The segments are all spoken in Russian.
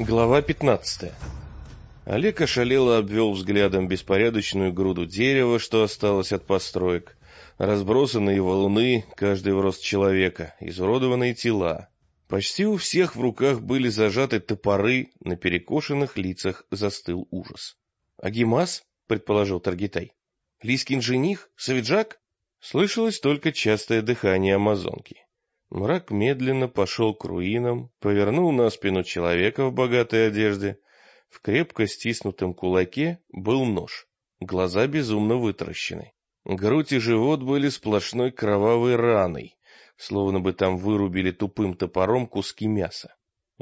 Глава 15. Олег ошалело обвел взглядом беспорядочную груду дерева, что осталось от построек, разбросанные валуны, каждый в рост человека, изуродованные тела. Почти у всех в руках были зажаты топоры, на перекошенных лицах застыл ужас. «Агимас?» — предположил Таргитай. «Лискин жених? Савиджак?» Слышалось только частое дыхание амазонки. Мрак медленно пошел к руинам, повернул на спину человека в богатой одежде. В крепко стиснутом кулаке был нож, глаза безумно вытаращены. Грудь и живот были сплошной кровавой раной, словно бы там вырубили тупым топором куски мяса.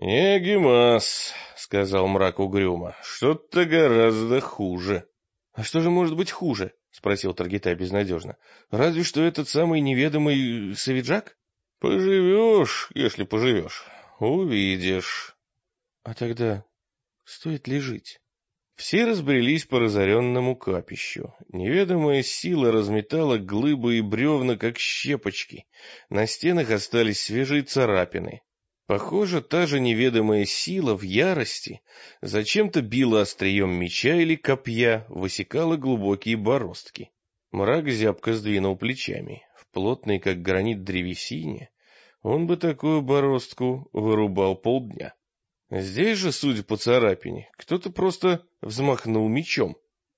«Эгимас», — сказал мрак угрюмо, — «что-то гораздо хуже». «А что же может быть хуже?» — спросил Таргитай безнадежно. «Разве что этот самый неведомый Савиджак?» «Поживешь, если поживешь, увидишь». «А тогда стоит ли жить?» Все разбрелись по разоренному капищу. Неведомая сила разметала глыбы и бревна, как щепочки. На стенах остались свежие царапины. Похоже, та же неведомая сила в ярости зачем-то била острием меча или копья, высекала глубокие бороздки. Мрак зябко сдвинул плечами. В плотной, как гранит, древесине он бы такую бороздку вырубал полдня. Здесь же, судя по царапине, кто-то просто взмахнул мечом.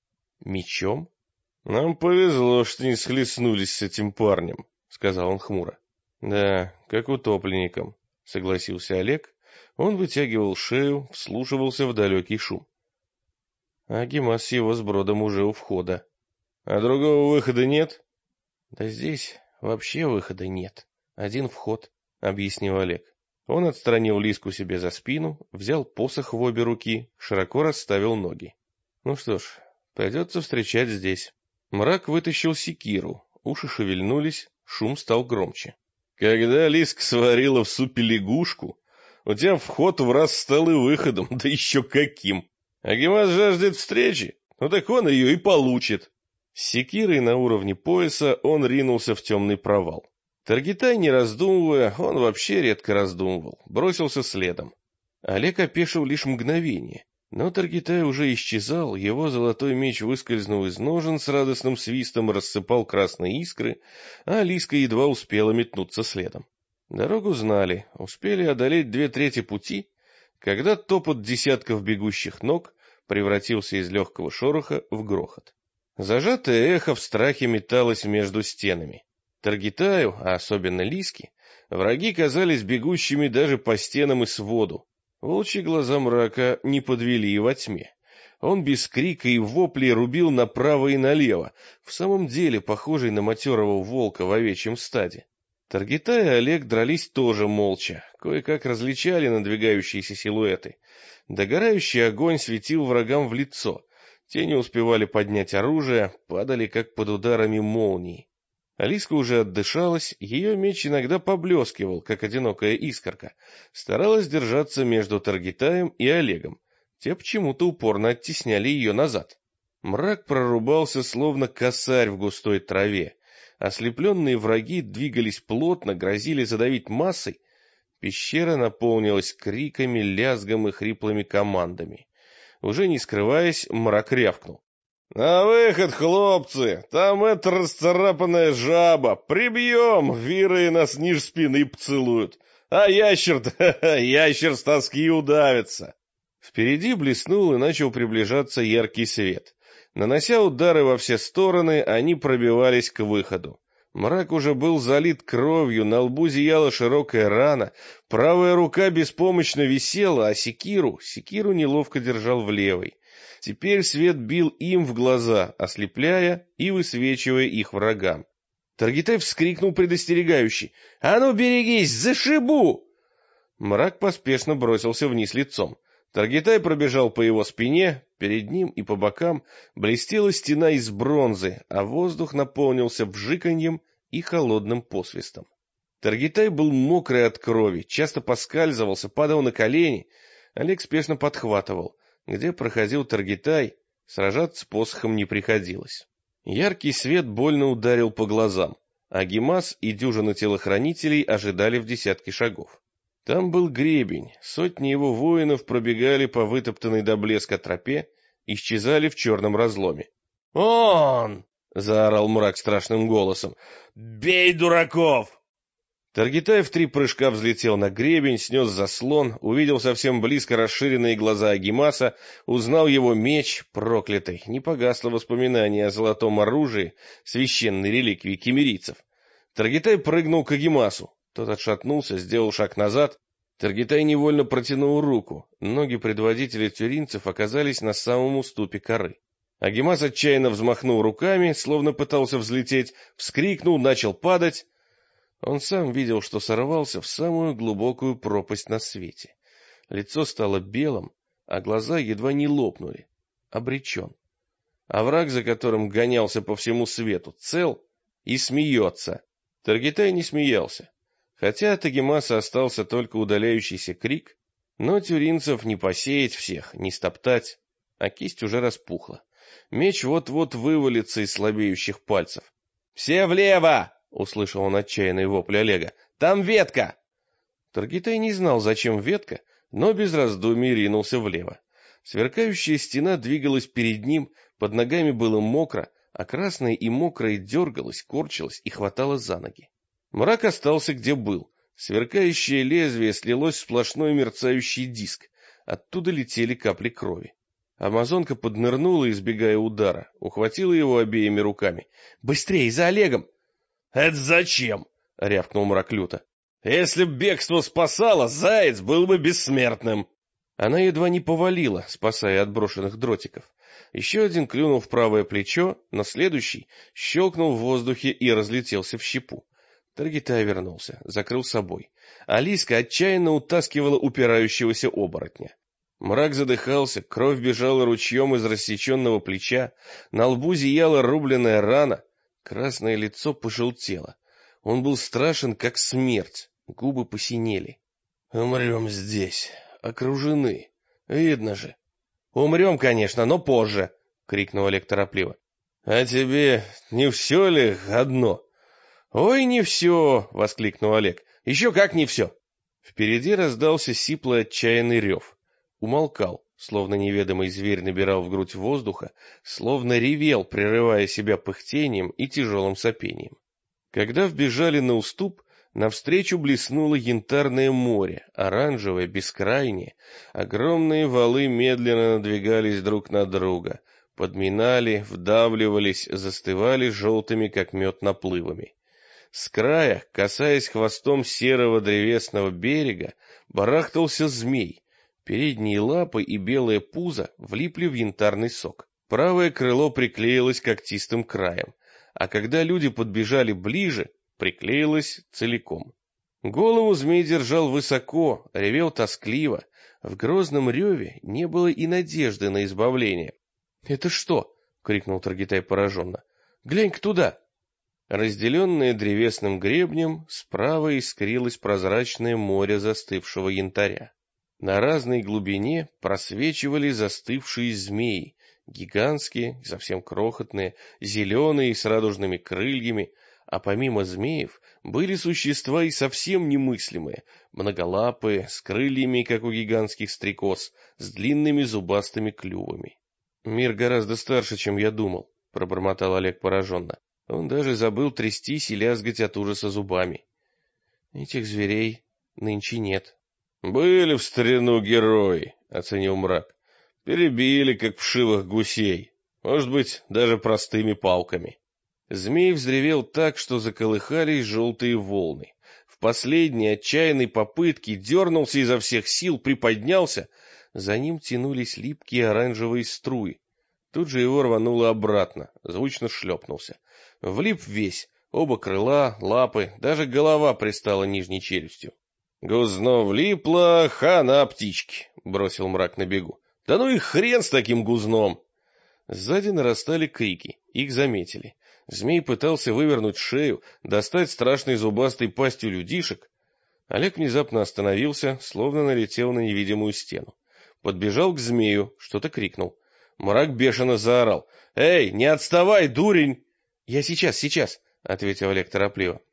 Мечом? «Нам повезло, что не схлестнулись с этим парнем», — сказал он хмуро. «Да, как утопленникам», — согласился Олег. Он вытягивал шею, вслушивался в далекий шум. Агимас с его сбродом уже у входа. «А другого выхода нет?» «Да здесь вообще выхода нет. Один вход», — объяснил Олег. Он отстранил Лиску себе за спину, взял посох в обе руки, широко расставил ноги. «Ну что ж, придется встречать здесь». Мрак вытащил секиру, уши шевельнулись, шум стал громче. «Когда Лиска сварила в супе лягушку, у тебя вход в раз стал и выходом, да еще каким! Агимас жаждет встречи, ну так он ее и получит». С секирой на уровне пояса он ринулся в темный провал. Таргитай, не раздумывая, он вообще редко раздумывал, бросился следом. Олег опешил лишь мгновение, но Таргитай уже исчезал, его золотой меч выскользнул из ножен с радостным свистом, рассыпал красные искры, а Лиска едва успела метнуться следом. Дорогу знали, успели одолеть 2/3 пути, когда топот десятков бегущих ног превратился из легкого шороха в грохот. Зажатое эхо в страхе металось между стенами. Таргитаю, а особенно Лиске, враги казались бегущими даже по стенам и своду. Волчьи глаза мрака не подвели и во тьме. Он без крика и воплей рубил направо и налево, в самом деле похожий на матерого волка в овечьем стаде. Таргитай и Олег дрались тоже молча, кое-как различали надвигающиеся силуэты. Догорающий огонь светил врагам в лицо. Те не успевали поднять оружие, падали как под ударами молнии. Алиска уже отдышалась, ее меч иногда поблескивал, как одинокая искорка. Старалась держаться между Таргитаем и Олегом. Те почему-то упорно оттесняли ее назад. Мрак прорубался, словно косарь в густой траве. Ослепленные враги двигались плотно, грозили задавить массой. Пещера наполнилась криками, лязгом и хриплыми командами. Уже не скрываясь, мрак рявкнул. «На выход, хлопцы! Там эта расцарапанная жаба! Прибьем! Виры нас ниже спины поцелуют! А ящер-то, ящер с тоски удавится!» Впереди блеснул и начал приближаться яркий свет. Нанося удары во все стороны, они пробивались к выходу. Мрак уже был залит кровью, на лбу зияла широкая рана, правая рука беспомощно висела, а секиру неловко держал в левой. Теперь свет бил им в глаза, ослепляя и высвечивая их врагам. Таргитай вскрикнул предостерегающе. «А ну берегись, зашибу!» Мрак поспешно бросился вниз лицом. Таргитай пробежал по его спине, перед ним и по бокам блестела стена из бронзы, а воздух наполнился вжиканьем и холодным посвистом. Таргитай был мокрый от крови, часто поскальзывался, падал на колени. Олег спешно подхватывал. Где проходил Таргитай, сражаться посохом не приходилось. Яркий свет больно ударил по глазам. Агимас и дюжина телохранителей ожидали в десятке шагов. Там был гребень, сотни его воинов пробегали по вытоптанной до блеска тропе, исчезали в черном разломе. «Он!» — заорал мрак страшным голосом. «Бей дураков!» Таргитай в 3 прыжка взлетел на гребень, снес заслон, увидел совсем близко расширенные глаза Агимаса, узнал его меч, проклятый, не погасло воспоминание о золотом оружии, священной реликвии киммерийцев. Таргитай прыгнул к Агимасу. Тот отшатнулся, сделал шаг назад. Таргитай невольно протянул руку. Ноги предводителя тюринцев оказались на самом уступе коры. Агимас отчаянно взмахнул руками, словно пытался взлететь, вскрикнул, начал падать. Он сам видел, что сорвался в самую глубокую пропасть на свете. Лицо стало белым, а глаза едва не лопнули. Обречен. А враг, за которым гонялся по всему свету, цел и смеется. Таргитай не смеялся. Хотя от Агимаса остался только удаляющийся крик, но тюринцев не посеять всех, не стоптать, а кисть уже распухла. Меч вот-вот вывалится из слабеющих пальцев. «Все влево!» — услышал он отчаянный вопль Олега. «Там ветка!» Таргитай не знал, зачем ветка, но без раздумий ринулся влево. Сверкающая стена двигалась перед ним, под ногами было мокро, а красное и мокрое дергалось, корчилось и хватало за ноги. Мрак остался где был. Сверкающее лезвие слилось в сплошной мерцающий диск. Оттуда летели капли крови. Амазонка поднырнула, избегая удара, ухватила его обеими руками. «Быстрей, за Олегом!» «Это зачем?» — рявкнул мрак люто. «Если б бегство спасало, заяц был бы бессмертным!» Она едва не повалила, спасая от брошенных дротиков. Еще один клюнул в правое плечо, но следующий щелкнул в воздухе и разлетелся в щепу. Таргитай вернулся, закрыл собой. Алиска отчаянно утаскивала упирающегося оборотня. Мрак задыхался, кровь бежала ручьем из рассеченного плеча, на лбу зияла рубленная рана, красное лицо пожелтело. Он был страшен, как смерть, губы посинели. «Умрем здесь, окружены, видно же». «Умрем, конечно, но позже», — крикнул Олег торопливо. «А тебе не все ли одно?» «Ой, не все!» — воскликнул Олег. «Еще как не все!» Впереди раздался сиплый отчаянный рев. Умолкал, словно неведомый зверь набирал в грудь воздуха, словно ревел, прерывая себя пыхтением и тяжелым сопением. Когда вбежали на уступ, навстречу блеснуло янтарное море, оранжевое, бескрайнее. Огромные валы медленно надвигались друг на друга, подминали, вдавливались, застывали желтыми, как мед, наплывами. С края, касаясь хвостом серого древесного берега, барахтался змей. Передние лапы и белое пузо влипли в янтарный сок. Правое крыло приклеилось когтистым краем, а когда люди подбежали ближе, приклеилось целиком. Голову змей держал высоко, ревел тоскливо. В грозном реве не было и надежды на избавление. «Это что?» — крикнул Таргитай пораженно. «Глянь-ка туда!» Разделенное древесным гребнем, справа искрилось прозрачное море застывшего янтаря. На разной глубине просвечивали застывшие змеи, гигантские, совсем крохотные, зеленые с радужными крыльями, а помимо змеев были существа и совсем немыслимые, многолапые, с крыльями, как у гигантских стрекоз, с длинными зубастыми клювами. «Мир гораздо старше, чем я думал», — пробормотал Олег пораженно. Он даже забыл трястись и лязгать от ужаса зубами. Этих зверей нынче нет. «Были в старину герои», — оценил мрак. «Перебили, как вшивых гусей. Может быть, даже простыми палками». Змей взревел так, что заколыхались желтые волны. В последней отчаянной попытке дернулся изо всех сил, приподнялся. За ним тянулись липкие оранжевые струи. Тут же его рвануло обратно, звучно шлепнулся. Влип весь, оба крыла, лапы, даже голова пристала нижней челюстью. «Гузно влипло, хана птички», — бросил мрак на бегу. «Да ну и хрен с таким гузном!» Сзади нарастали крики, их заметили. Змей пытался вывернуть шею, достать страшной зубастой пастью людишек. Олег внезапно остановился, словно налетел на невидимую стену. Подбежал к змею, что-то крикнул. Мрак бешено заорал. «Эй, не отставай, дурень!» «Я сейчас», — ответил Олег торопливо.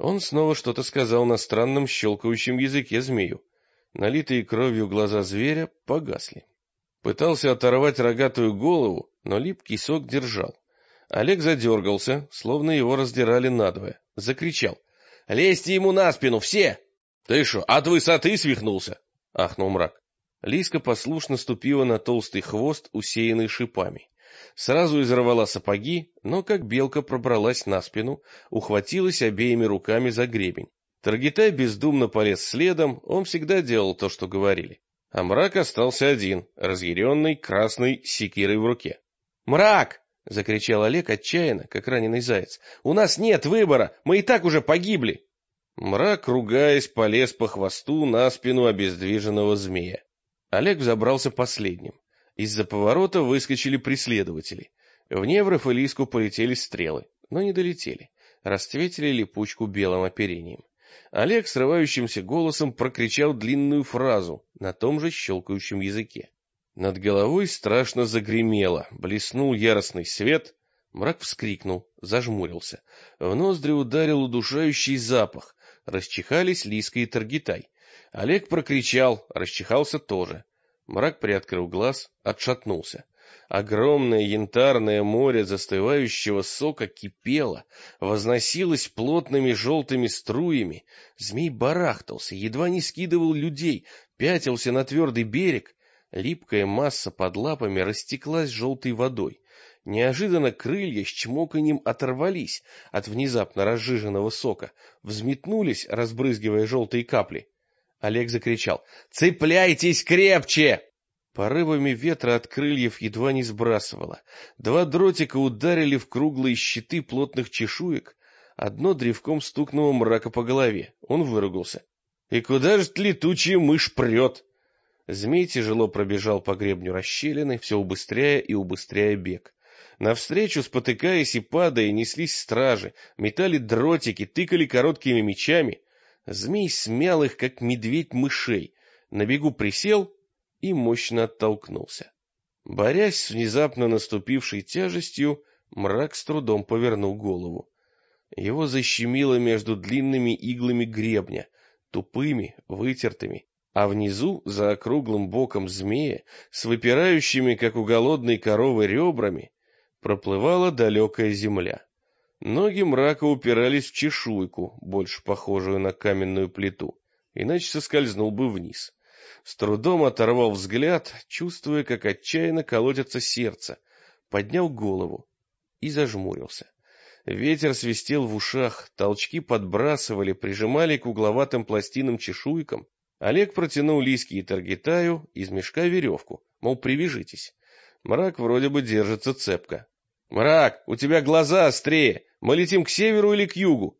Он снова что-то сказал на странном щелкающем языке змею. Налитые кровью глаза зверя погасли. Пытался оторвать рогатую голову, но липкий сок держал. Олег задергался, словно его раздирали надвое. Закричал: «Лезьте ему на спину, все!» «Ты шо, от высоты свихнулся?» — ахнул Мрак. Лиска послушно ступила на толстый хвост, усеянный шипами. Сразу изорвала сапоги, но как белка пробралась на спину, ухватилась обеими руками за гребень. Таргитай бездумно полез следом, он всегда делал то, что говорили. А Мрак остался один, разъяренный, красной, с секирой в руке. «Мрак!» — закричал Олег отчаянно, как раненый заяц. «У нас нет выбора, мы и так уже погибли!» Мрак, ругаясь, полез по хвосту на спину обездвиженного змея. Олег взобрался последним. Из-за поворота выскочили преследователи. В Невров и Лиску полетели стрелы, но не долетели. Расцветили липучку белым оперением. Олег срывающимся голосом прокричал длинную фразу на том же щелкающем языке. Над головой страшно загремело, блеснул яростный свет. Мрак вскрикнул, зажмурился. В ноздри ударил удушающий запах. Расчихались Лиска и Таргитай. Олег прокричал, расчихался тоже. Мрак приоткрыл глаз, отшатнулся. Огромное янтарное море застывающего сока кипело, возносилось плотными желтыми струями. Змей барахтался, едва не скидывал людей, пятился на твердый берег. Липкая масса под лапами растеклась желтой водой. Неожиданно крылья с чмоканьем оторвались от внезапно разжиженного сока, взметнулись, разбрызгивая желтые капли. Олег закричал: «Цепляйтесь крепче!» Порывами ветра от крыльев едва не сбрасывало. Два дротика ударили в круглые щиты плотных чешуек. Одно древком стукнуло Мрака по голове. Он выругался. «И куда же летучая мышь прет?» Змей тяжело пробежал по гребню расщелины, все убыстряя и убыстряя бег. Навстречу, спотыкаясь и падая, неслись стражи, метали дротики, тыкали короткими мечами. Змей смял их, как медведь мышей. На бегу присел и мощно оттолкнулся. Борясь с внезапно наступившей тяжестью, Мрак с трудом повернул голову. Его защемило между длинными иглами гребня, тупыми, вытертыми, а внизу, за округлым боком змея, с выпирающими, как у голодной коровы, ребрами, проплывала далекая земля. Ноги Мрака упирались в чешуйку, больше похожую на каменную плиту, иначе соскользнул бы вниз. С трудом оторвал взгляд, чувствуя, как отчаянно колотится сердце, поднял голову и зажмурился. Ветер свистел в ушах, толчки подбрасывали, прижимали к угловатым пластинам чешуйкам. Олег протянул Лиске и Таргитаю из мешка веревку, мол, привяжитесь. Мрак вроде бы держится цепко. «Мрак, у тебя глаза острее, мы летим к северу или к югу?»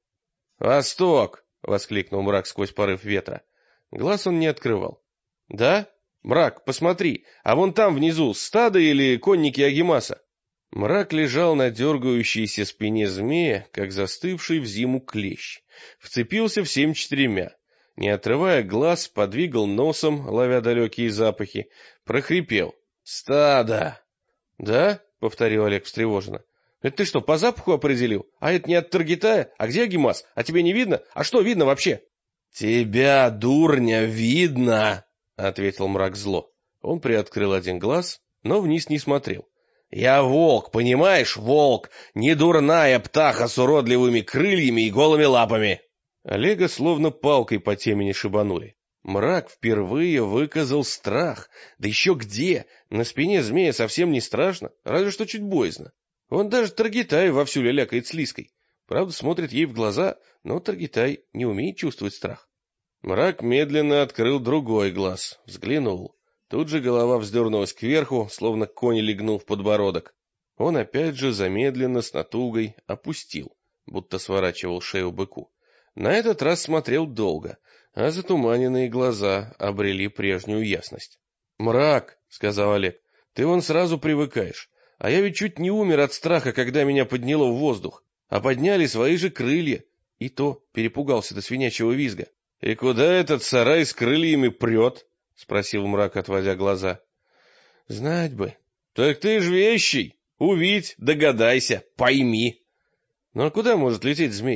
«Восток!» — воскликнул Мрак сквозь порыв ветра. Глаз он не открывал. «Да? Мрак, посмотри, а вон там внизу стадо или конники Агимаса?» Мрак лежал на дергающейся спине змея, как застывший в зиму клещ. Вцепился всем четырьмя. Не отрывая глаз, подвигал носом, ловя далекие запахи, прохрипел: «Стадо!» «Да?» — повторил Олег встревоженно. «Это ты что, по запаху определил? А это не от Таргитая? А где Агимас? А тебе не видно? А что видно вообще?» «Тебя, дурня, видно!» — ответил Мрак зло. Он приоткрыл один глаз, но вниз не смотрел. «Я волк, понимаешь, волк, не дурная птаха с уродливыми крыльями и голыми лапами!» Олега словно палкой по темени шибанули. Мрак впервые выказал страх. Да еще где? На спине змея совсем не страшно, разве что чуть боязно. Он даже Таргитай вовсю лялякает с Лиской. Правда, смотрит ей в глаза, но Таргитай не умеет чувствовать страх. Мрак медленно открыл другой глаз, взглянул. Тут же голова вздернулась кверху, словно конь легнул в подбородок. Он опять же замедленно, с натугой, опустил, будто сворачивал шею быку. На этот раз смотрел долго, а затуманенные глаза обрели прежнюю ясность. «Мрак», — сказал Олег, — «ты вон сразу привыкаешь. А я ведь чуть не умер от страха, когда меня подняло в воздух. А подняли свои же крылья. И то перепугался до свинячьего визга». «И куда этот сарай с крыльями прет?» — спросил Мрак, отводя глаза. «Знать бы». «Так ты ж вещий. Увидь, догадайся, пойми». «Ну а куда может лететь змей?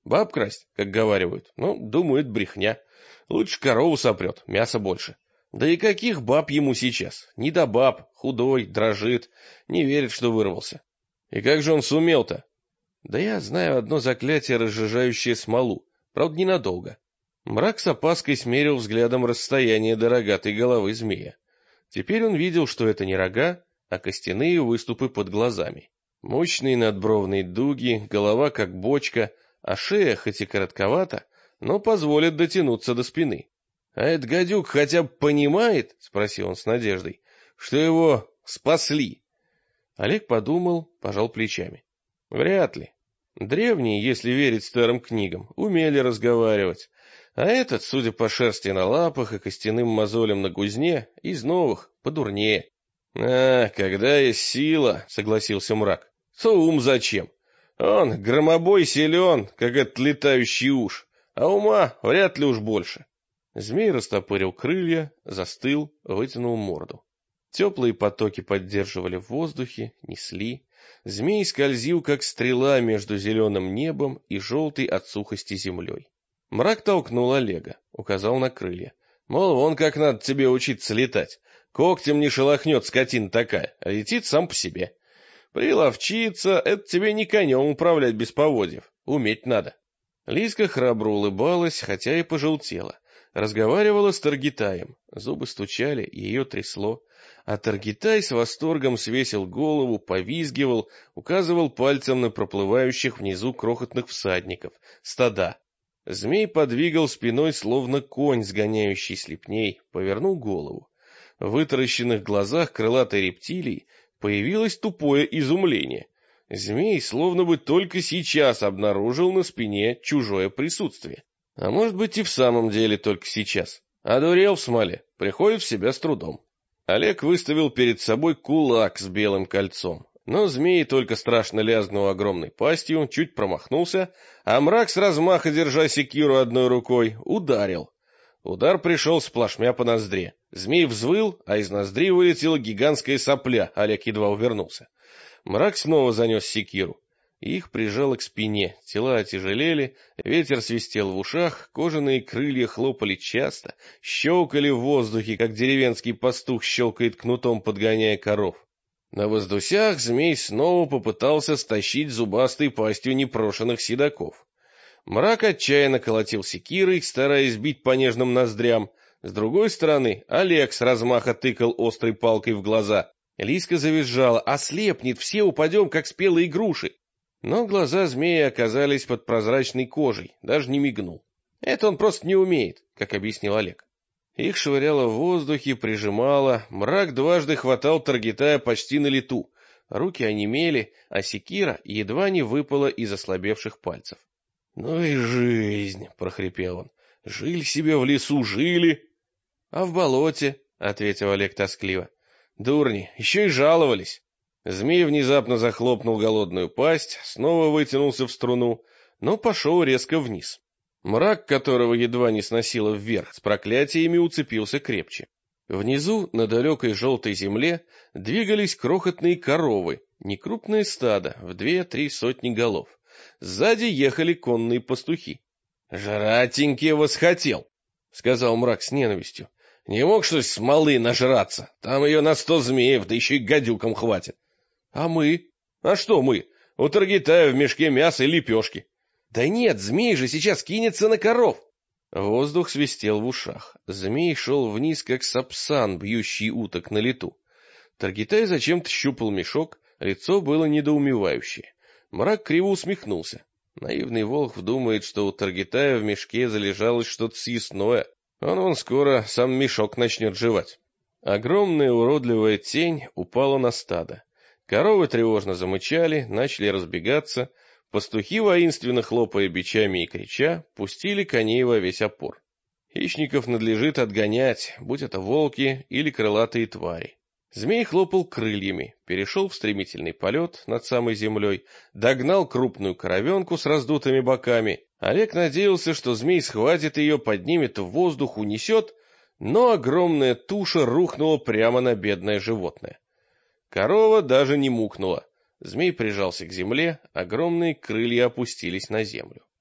Баб красть, как говаривают. Ну, думает, брехня. Лучше корову сопрет, мяса больше. Да и каких баб ему сейчас? Не до баб, худой, дрожит, не верит, что вырвался. И как же он сумел-то? Да я знаю одно заклятие, разжижающее смолу. Правда, ненадолго. Мрак с опаской смерил взглядом расстояние до рогатой головы змея. Теперь он видел, что это не рога, а костяные выступы под глазами. Мощные надбровные дуги, голова как бочка, а шея, хоть и коротковата, но позволит дотянуться до спины. — А этот гадюк хотя бы понимает, — спросил он с надеждой, — что его спасли? Олег подумал, пожал плечами. — Вряд ли. Древние, если верить старым книгам, умели разговаривать. А этот, судя по шерсти на лапах и костяным мозолям на гузне, из новых, подурнее. — А, когда есть сила, — согласился Мрак, — то ум зачем? Он, громобой, силен, как этот летающий уж, а ума вряд ли уж больше. Змей растопырил крылья, застыл, вытянул морду. Теплые потоки поддерживали в воздухе, несли. Змей скользил, как стрела, между зеленым небом и желтой от сухости землей. Мрак толкнул Олега, указал на крылья. Мол, вон как надо тебе учиться летать. Когтем не шелохнет скотина такая, а летит сам по себе. Приловчиться — это тебе не конем управлять без поводьев. Уметь надо. Лиска храбро улыбалась, хотя и пожелтела. Разговаривала с Таргитаем. Зубы стучали, ее трясло. А Таргитай с восторгом свесил голову, повизгивал, указывал пальцем на проплывающих внизу крохотных всадников, стада. Змей подвигал спиной, словно конь, сгоняющий слепней, повернул голову. В вытаращенных глазах крылатой рептилии появилось тупое изумление. Змей словно бы только сейчас обнаружил на спине чужое присутствие. А может быть и в самом деле только сейчас. Одурел в смоле, приходит в себя с трудом. Олег выставил перед собой кулак с белым кольцом. Но змей только страшно лязгнул огромной пастью, чуть промахнулся, а Мрак с размаха, держа секиру одной рукой, ударил. Удар пришел сплошмя по ноздре. Змей взвыл, а из ноздри вылетела гигантская сопля, Олег едва увернулся. Мрак снова занес секиру. Их прижало к спине, тела отяжелели, ветер свистел в ушах, кожаные крылья хлопали часто, щелкали в воздухе, как деревенский пастух щелкает кнутом, подгоняя коров. На воздусях змей снова попытался стащить зубастой пастью непрошенных седаков. Мрак отчаянно колотил секирой, стараясь бить по нежным ноздрям. С другой стороны, Олег с размаха тыкал острой палкой в глаза. Лиска завизжала: «Ослепнет, все упадем, как спелые груши!» Но глаза змея оказались под прозрачной кожей, даже не мигнул. Это он просто не умеет, как объяснил Олег. Их швыряло в воздухе, прижимало, Мрак дважды хватал Таргитая почти на лету. Руки онемели, а секира едва не выпала из ослабевших пальцев. — Ну и жизнь, — прохрипел он, — жили себе в лесу, жили. — А в болоте, — ответил Олег тоскливо. — Дурни, еще и жаловались. Змей внезапно захлопнул голодную пасть, снова вытянулся в струну, но пошел резко вниз. Мрак, которого едва не сносило вверх, с проклятиями уцепился крепче. Внизу, на далекой желтой земле, двигались крохотные коровы, некрупное стадо, в 2-3 сотни голов. Сзади ехали конные пастухи. — Жратенький восхотел, — сказал Мрак с ненавистью. — Не мог, что ли, смолы нажраться? Там ее на 100 змеев, да еще и гадюкам хватит. — А мы? — А что мы? У Таргитая в мешке мяса и лепешки. — Да нет, змей же сейчас кинется на коров. Воздух свистел в ушах. Змей шел вниз, как сапсан, бьющий уток на лету. Таргитай зачем-то щупал мешок, лицо было недоумевающее. Мрак криво усмехнулся. Наивный волхв думает, что у Таргитая в мешке залежалось что-то съестное. Он скоро сам мешок начнет жевать. Огромная уродливая тень упала на стадо. Коровы тревожно замычали, начали разбегаться. Пастухи, воинственно хлопая бичами и крича, пустили коней во весь опор. Хищников надлежит отгонять, будь это волки или крылатые твари. Змей хлопал крыльями, перешел в стремительный полет над самой землей, догнал крупную коровенку с раздутыми боками. Олег надеялся, что змей схватит ее, поднимет в воздух, унесет, но огромная туша рухнула прямо на бедное животное. Корова даже не мукнула. Змей прижался к земле, огромные крылья опустились на землю.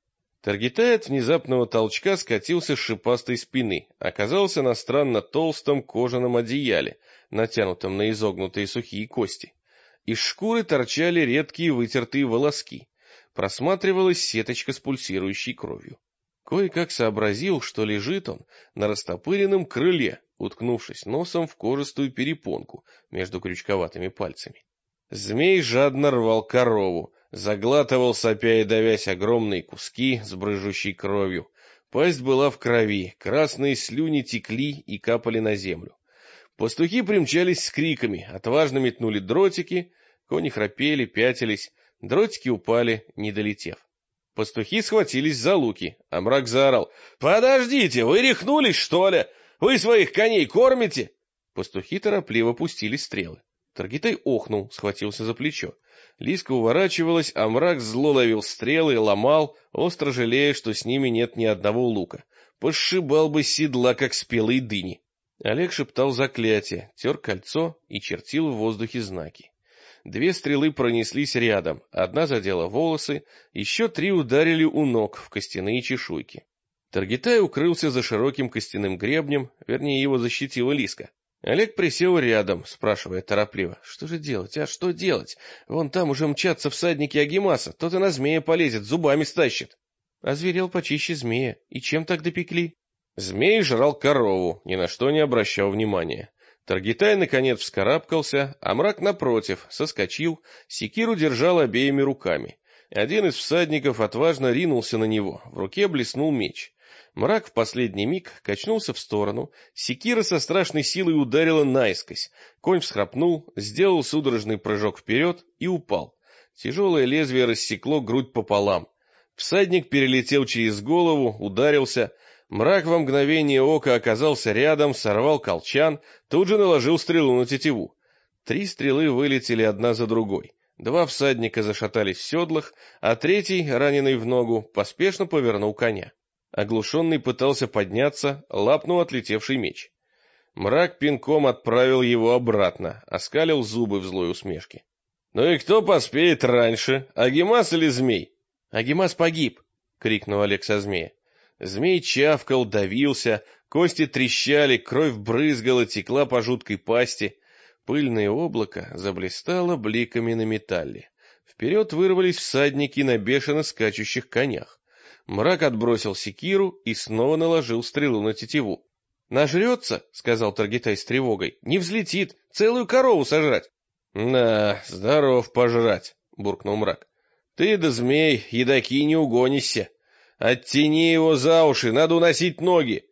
Таргитай от внезапного толчка скатился с шипастой спины, оказался на странно толстом кожаном одеяле, натянутом на изогнутые сухие кости. Из шкуры торчали редкие вытертые волоски. Просматривалась сеточка с пульсирующей кровью. Кое-как сообразил, что лежит он на растопыренном крыле, уткнувшись носом в кожистую перепонку между крючковатыми пальцами. Змей жадно рвал корову, заглатывал, сопя и давясь, огромные куски с брызжущей кровью. Пасть была в крови, красные слюни текли и капали на землю. Пастухи примчались с криками, отважно метнули дротики, кони храпели, пятились, дротики упали, не долетев. Пастухи схватились за луки, а мрак заорал: «Подождите, вы рехнулись, что ли? Вы своих коней кормите?» Пастухи торопливо пустили стрелы. Таргитай охнул, схватился за плечо. Лиска уворачивалась, а мрак зло ловил стрелы, ломал, остро жалея, что с ними нет ни одного лука. Посшибал бы седла, как спелые дыни. Олег шептал заклятие, тер кольцо и чертил в воздухе знаки. 2 стрелы пронеслись рядом, одна задела волосы, еще 3 ударили у ног в костяные чешуйки. Таргитай укрылся за широким костяным гребнем, вернее, его защитила Лиска. Олег присел рядом, спрашивая торопливо: «Что же делать, а что делать? Вон там уже мчатся всадники Агимаса, тот и на змея полезет, зубами стащит». Озверел почище змея, и чем так допекли? Змей жрал корову, ни на что не обращал внимания. Таргитай наконец вскарабкался, а мрак напротив соскочил, секиру держал обеими руками. Один из всадников отважно ринулся на него, в руке блеснул меч. Мрак в последний миг качнулся в сторону, секира со страшной силой ударила наискось, конь всхрапнул, сделал судорожный прыжок вперед и упал. Тяжелое лезвие рассекло грудь пополам. Всадник перелетел через голову, ударился. Мрак во мгновение ока оказался рядом, сорвал колчан, тут же наложил стрелу на тетиву. 3 стрелы вылетели одна за другой. 2 всадника зашатались в седлах, а 3, раненый в ногу, поспешно повернул коня. Оглушенный пытался подняться, лапнул отлетевший меч. Мрак пинком отправил его обратно, оскалил зубы в злой усмешке. «Ну и кто поспеет раньше, Агимас или змей?» «Агимас погиб!» — крикнул Олег со змея. Змей чавкал, давился, кости трещали, кровь брызгала, текла по жуткой пасти. Пыльное облако заблистало бликами на металле. Вперед вырвались всадники на бешено скачущих конях. Мрак отбросил секиру и снова наложил стрелу на тетиву. «Нажрется», — сказал Таргитай с тревогой, — «не взлетит, целую корову сожрать». «Да, здоров пожрать», — буркнул мрак. «Ты да змей, едоки не угонишься. Оттяни его за уши, надо уносить ноги».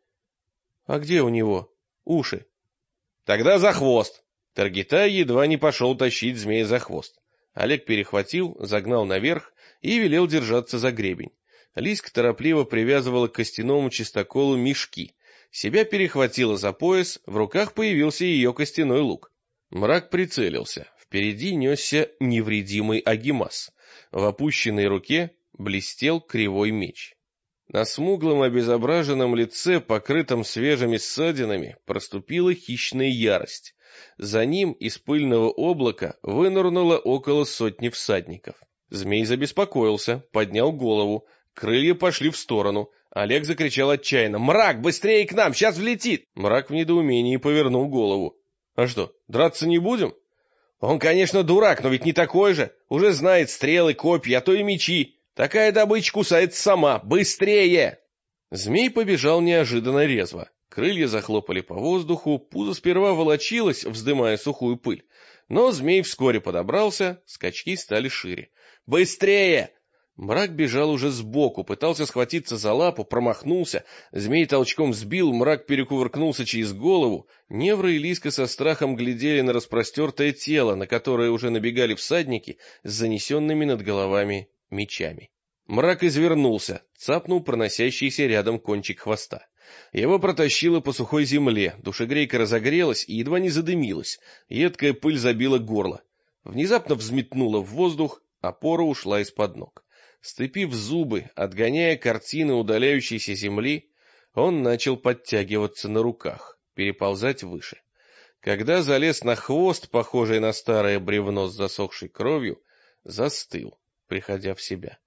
«А где у него уши?» «Тогда за хвост». Таргитай едва не пошел тащить змея за хвост. Олег перехватил, загнал наверх и велел держаться за гребень. Лиска торопливо привязывала к костяному чистоколу мешки. Себя перехватила за пояс, в руках появился ее костяной лук. Мрак прицелился. Впереди несся невредимый Агимас. В опущенной руке блестел кривой меч. На смуглом обезображенном лице, покрытом свежими ссадинами, проступила хищная ярость. За ним из пыльного облака вынырнуло около 100 всадников. Змей забеспокоился, поднял голову. Крылья пошли в сторону. Олег закричал отчаянно: «Мрак, быстрее к нам, сейчас влетит!» Мрак в недоумении повернул голову. «А что, драться не будем?» «Он, конечно, дурак, но ведь не такой же. Уже знает стрелы, копья, а то и мечи. Такая добыча кусается сама. Быстрее!» Змей побежал неожиданно резво. Крылья захлопали по воздуху, пузо сперва волочилось, вздымая сухую пыль. Но змей вскоре подобрался, скачки стали шире. «Быстрее!» Мрак бежал уже сбоку, пытался схватиться за лапу, промахнулся. Змей толчком сбил, мрак перекувыркнулся через голову. Невра и Лиска со страхом глядели на распростертое тело, на которое уже набегали всадники с занесенными над головами мечами. Мрак извернулся, цапнул проносящийся рядом кончик хвоста. Его протащило по сухой земле, душегрейка разогрелась и едва не задымилась. Едкая пыль забила горло. Внезапно взметнула в воздух, опора ушла из-под ног. Сцепив зубы, отгоняя картины удаляющейся земли, он начал подтягиваться на руках, переползать выше. Когда залез на хвост, похожий на старое бревно с засохшей кровью, застыл, приходя в себя.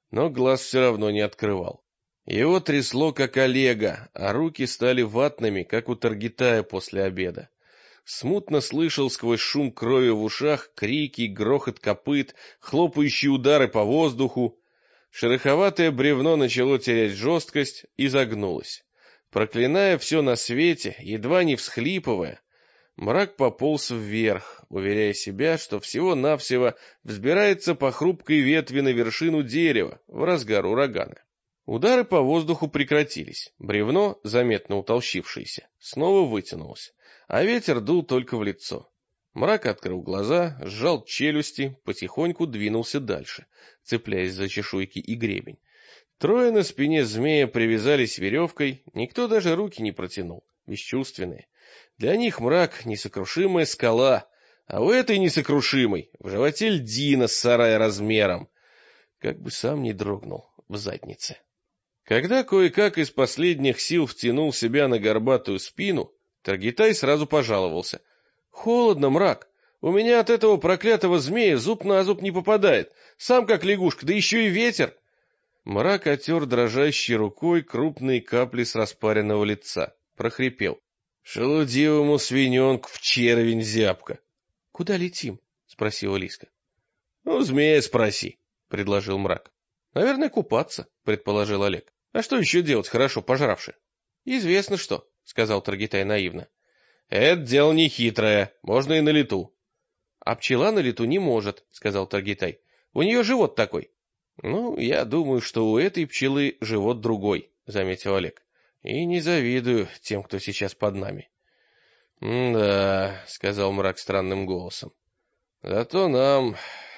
но глаз все равно не открывал. Его трясло, как Олега, а руки стали ватными, как у Таргитая после обеда. Смутно слышал сквозь шум крови в ушах крики, грохот копыт, хлопающие удары по воздуху. Шероховатое бревно начало терять жесткость и загнулось. Проклиная все на свете, едва не всхлипывая, Мрак пополз вверх, уверяя себя, что всего-навсего взбирается по хрупкой ветви на вершину дерева в разгар урагана. Удары по воздуху прекратились, бревно, заметно утолщившееся, снова вытянулось, а ветер дул только в лицо. Мрак открыл глаза, сжал челюсти, потихоньку двинулся дальше, цепляясь за чешуйки и гребень. Трое на спине змея привязались веревкой, никто даже руки не протянул, бесчувственные. Для них Мрак — несокрушимая скала, а у этой несокрушимой в животе льдина с сарай размером. Как бы сам не дрогнул в заднице. Когда кое-как из последних сил втянул себя на горбатую спину, Таргитай сразу пожаловался. — Холодно, Мрак. У меня от этого проклятого змея зуб на зуб не попадает. Сам как лягушка, да еще и ветер. Мрак отер дрожащей рукой крупные капли с распаренного лица. Прохрипел. Шелудивому свиненку в червень зябко. — Куда летим? — спросила Лиска. — Ну, змея спроси, — предложил Мрак. — Наверное, купаться, — предположил Олег. — А что еще делать, хорошо пожравши? — Известно что, — сказал Таргитай наивно. — Это дело не хитрое, можно и на лету. — А пчела на лету не может, — сказал Таргитай. — У нее живот такой. — Ну, я думаю, что у этой пчелы живот другой, — заметил Олег. И не завидую тем, кто сейчас под нами. — Да, — сказал Мрак странным голосом. — Зато нам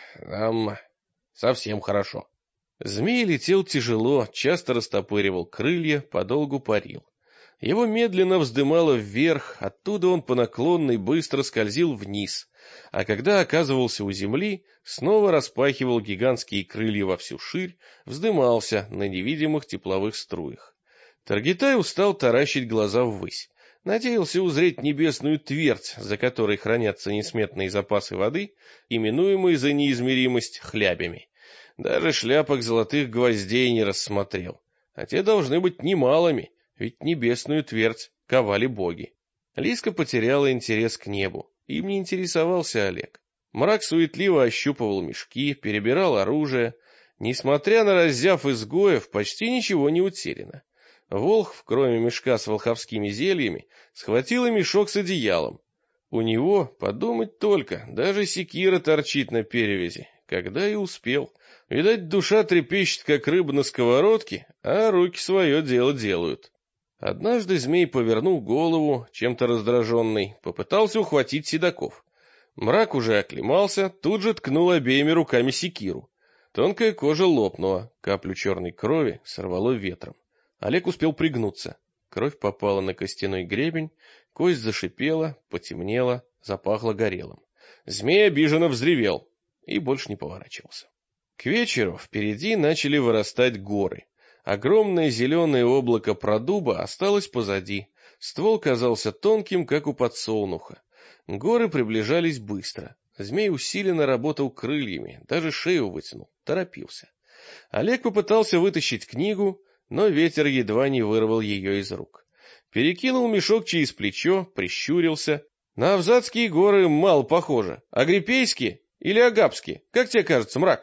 совсем хорошо. Змей летел тяжело, часто растопыривал крылья, подолгу парил. Его медленно вздымало вверх, оттуда он по наклонной быстро скользил вниз, а когда оказывался у земли, снова распахивал гигантские крылья во всю ширь, вздымался на невидимых тепловых струях. Таргитай устал таращить глаза ввысь. Надеялся узреть небесную твердь, за которой хранятся несметные запасы воды, именуемые за неизмеримость хлябями. Даже шляпок золотых гвоздей не рассмотрел. А те должны быть немалыми, ведь небесную твердь ковали боги. Лиска потеряла интерес к небу. Им не интересовался Олег. Мрак суетливо ощупывал мешки, перебирал оружие. Несмотря на раззяв изгоев, почти ничего не утеряно. Волхв, кроме мешка с волховскими зельями, схватил и мешок с одеялом. У него, подумать только, даже секира торчит на перевязи. Когда и успел. Видать, душа трепещет, как рыба на сковородке, а руки свое дело делают. Однажды змей повернул голову, чем-то раздраженный, попытался ухватить седаков. Мрак уже оклемался, тут же ткнул обеими руками секиру. Тонкая кожа лопнула, каплю черной крови сорвало ветром. Олег успел пригнуться. Кровь попала на костяной гребень, кость зашипела, потемнела, запахло горелым. Змей обиженно взревел и больше не поворачивался. К вечеру впереди начали вырастать горы. Огромное зеленое облако продуба осталось позади. Ствол казался тонким, как у подсолнуха. Горы приближались быстро. Змей усиленно работал крыльями, даже шею вытянул, торопился. Олег попытался вытащить книгу, но ветер едва не вырвал ее из рук. Перекинул мешок через плечо, прищурился. На Авзацкие горы мало похоже. Агриппейские или Агапские? Как тебе кажется, Мрак?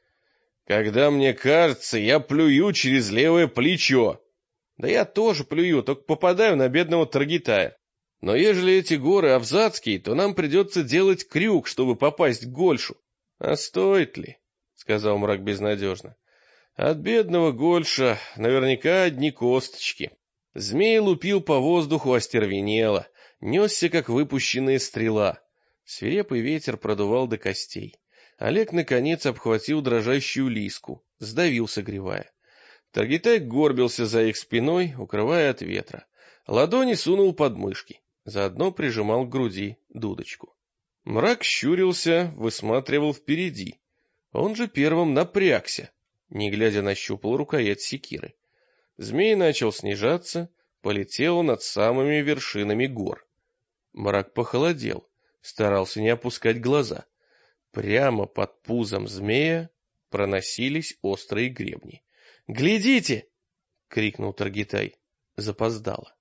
Когда мне кажется, я плюю через левое плечо. Да я тоже плюю, только попадаю на бедного Таргитая. Но ежели эти горы Авзацкие, то нам придется делать крюк, чтобы попасть к Гольшу. А стоит ли? — сказал Мрак безнадежно. От бедного Гольша наверняка одни косточки. Змей лупил по воздуху остервенело, несся, как выпущенная стрела. Свирепый ветер продувал до костей. Олег, наконец, обхватил дрожащую Лиску, сдавил, согревая. Таргитай горбился за их спиной, укрывая от ветра. Ладони сунул под мышки, заодно прижимал к груди дудочку. Мрак щурился, высматривал впереди. Он же первым напрягся. Не глядя, нащупал рукоять секиры. Змей начал снижаться, полетел над самыми вершинами гор. Мрак похолодел, старался не опускать глаза. Прямо под пузом змея проносились острые гребни. «Глядите!» — крикнул Таргитай. Запоздало.